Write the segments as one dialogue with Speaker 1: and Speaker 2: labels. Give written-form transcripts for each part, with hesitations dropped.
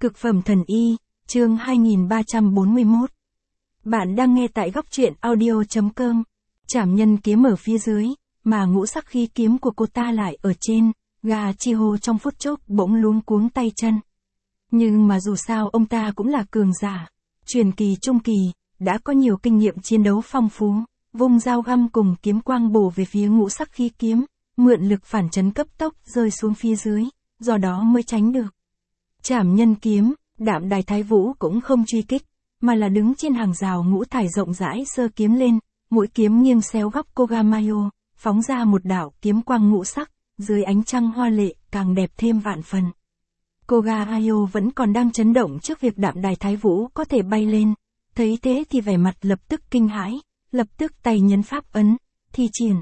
Speaker 1: Cực phẩm thần y, chương 2341. Bạn đang nghe tại góc truyện audio.com. Trảm nhân kiếm ở phía dưới, mà ngũ sắc khí kiếm của cô ta lại ở trên. Ga Chiho trong phút chốc bỗng luống cuống tay chân. Nhưng mà dù sao ông ta cũng là cường giả, truyền kỳ trung kỳ, đã có nhiều kinh nghiệm chiến đấu phong phú, vung dao găm cùng kiếm quang bổ về phía ngũ sắc khí kiếm, mượn lực phản chấn cấp tốc rơi xuống phía dưới, do đó mới tránh được. Trảm nhân kiếm, Đạm Đài Thái Vũ cũng không truy kích, mà là đứng trên hàng rào ngũ thải rộng rãi giơ kiếm lên, mũi kiếm nghiêng xéo góc Kogamayo, phóng ra một đạo kiếm quang ngũ sắc, dưới ánh trăng hoa lệ, càng đẹp thêm vạn phần. Kogamayo vẫn còn đang chấn động trước việc Đạm Đài Thái Vũ có thể bay lên, thấy thế thì vẻ mặt lập tức kinh hãi, lập tức tay nhấn pháp ấn, thi triển.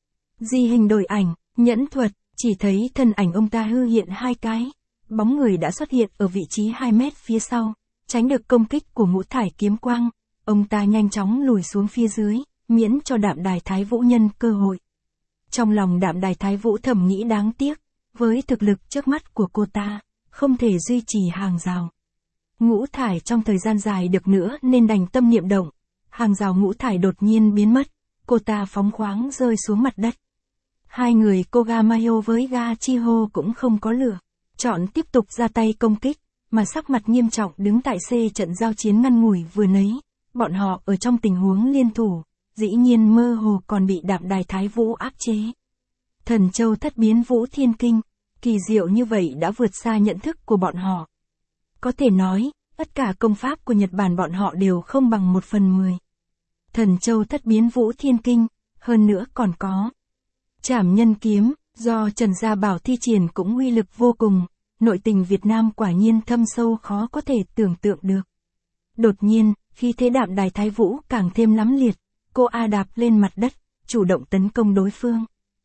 Speaker 1: Di hình đổi ảnh, nhẫn thuật, chỉ thấy thân ảnh ông ta hư hiện hai cái. Bóng người đã xuất hiện ở vị trí 2 mét phía sau, tránh được công kích của ngũ thải kiếm quang. Ông ta nhanh chóng lùi xuống phía dưới, miễn cho Đạm Đài Thái Vũ nhân cơ hội. Trong lòng Đạm Đài Thái Vũ thầm nghĩ đáng tiếc, với thực lực trước mắt của cô ta, không thể duy trì hàng rào ngũ thải trong thời gian dài được nữa nên đành tâm niệm động. Hàng rào ngũ thải đột nhiên biến mất, cô ta phóng khoáng rơi xuống mặt đất. Hai người Kogamayo với Ga Chiho cũng không có lựa chọn tiếp tục ra tay công kích, mà sắc mặt nghiêm trọng đứng tại trận giao chiến ngăn ngủi vừa nấy. Bọn họ ở trong tình huống liên thủ, dĩ nhiên mơ hồ còn bị Đạm Đài Thái Vũ áp chế. Thần châu thất biến vũ thiên kinh, kỳ diệu như vậy đã vượt xa nhận thức của bọn họ. Có thể nói, tất cả công pháp của Nhật Bản bọn họ đều không bằng 1/10. Thần châu thất biến vũ thiên kinh, hơn nữa còn có Trảm nhân kiếm, do Trần Gia Bảo thi triển cũng uy lực vô cùng. Nội tình Việt Nam quả nhiên thâm sâu khó có thể tưởng tượng được. Đột nhiên, khi thế Đạm Đài Thái Vũ càng thêm lắm liệt, cô A đạp lên mặt đất, chủ động tấn công đối phương.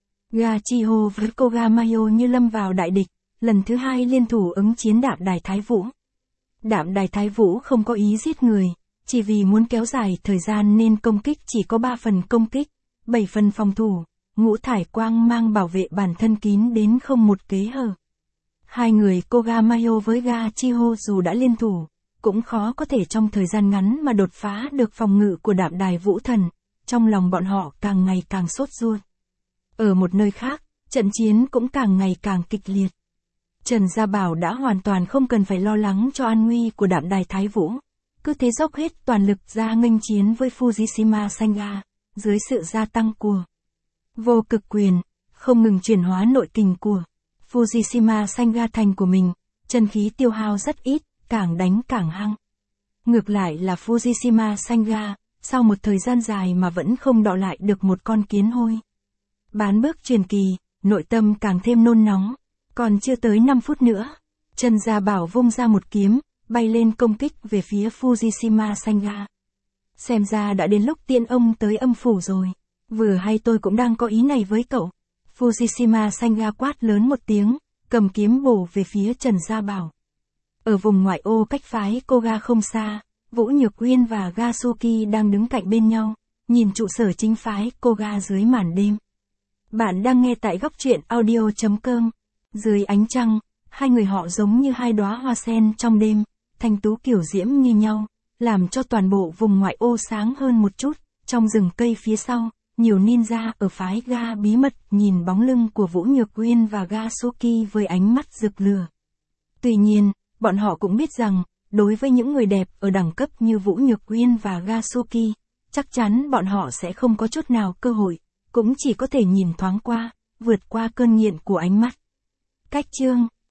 Speaker 1: Ga Chiho với Kogamayo như lâm vào đại địch, lần thứ hai liên thủ ứng chiến Đạm Đài Thái Vũ. Đạm Đài Thái Vũ không có ý giết người, chỉ vì muốn kéo dài thời gian nên công kích chỉ có 3 phần công kích, 7 phần phòng thủ, ngũ thải quang mang bảo vệ bản thân kín đến không một kẽ hở. Hai người Kogamayo với Ga Chiho dù đã liên thủ, cũng khó có thể trong thời gian ngắn mà đột phá được phòng ngự của Đạm Đài Vũ Thần. Trong lòng bọn họ càng ngày càng sốt ruột. Ở một nơi khác, trận chiến cũng càng ngày càng kịch liệt. Trần Gia Bảo đã hoàn toàn không cần phải lo lắng cho an nguy của Đạm Đài Thái Vũ, cứ thế dốc hết toàn lực ra nghênh chiến với Fujishima Senga, dưới sự gia tăng của vô cực quyền, không ngừng chuyển hóa nội kình của Fujishima Senga thành của mình, chân khí tiêu hao rất ít, càng đánh càng hăng. Ngược lại là Fujishima Senga, sau một thời gian dài mà vẫn không đọ lại được một con kiến hôi bán bước truyền kỳ, nội tâm càng thêm nôn nóng. Còn chưa tới 5 phút nữa, Trần Gia Bảo vung ra một kiếm, bay lên công kích về phía Fujishima Senga. Xem ra đã đến lúc tiên ông tới âm phủ rồi. Vừa hay tôi cũng đang có ý này với cậu. Fujishima Senga quát lớn một tiếng, cầm kiếm bổ về phía Trần Gia Bảo. Ở vùng ngoại ô cách phái Koga không xa, Vũ Nhược Uyên và Gasuki đang đứng cạnh bên nhau, nhìn trụ sở chính phái Koga dưới màn đêm. Bạn đang nghe tại góc truyện audio.com. Dưới ánh trăng, hai người họ giống như hai đóa hoa sen trong đêm, thanh tú kiểu diễm như nhau, làm cho toàn bộ vùng ngoại ô sáng hơn một chút. Trong rừng cây phía sau, nhiều ninja ở phái Ga bí mật nhìn bóng lưng của Vũ Nhược Uyên và Gasuki với ánh mắt rực lửa. Tuy nhiên, bọn họ cũng biết rằng, đối với những người đẹp ở đẳng cấp như Vũ Nhược Uyên và Gasuki, chắc chắn bọn họ sẽ không có chút nào cơ hội, cũng chỉ có thể nhìn thoáng qua, vượt qua cơn nghiện của ánh mắt. Cách chương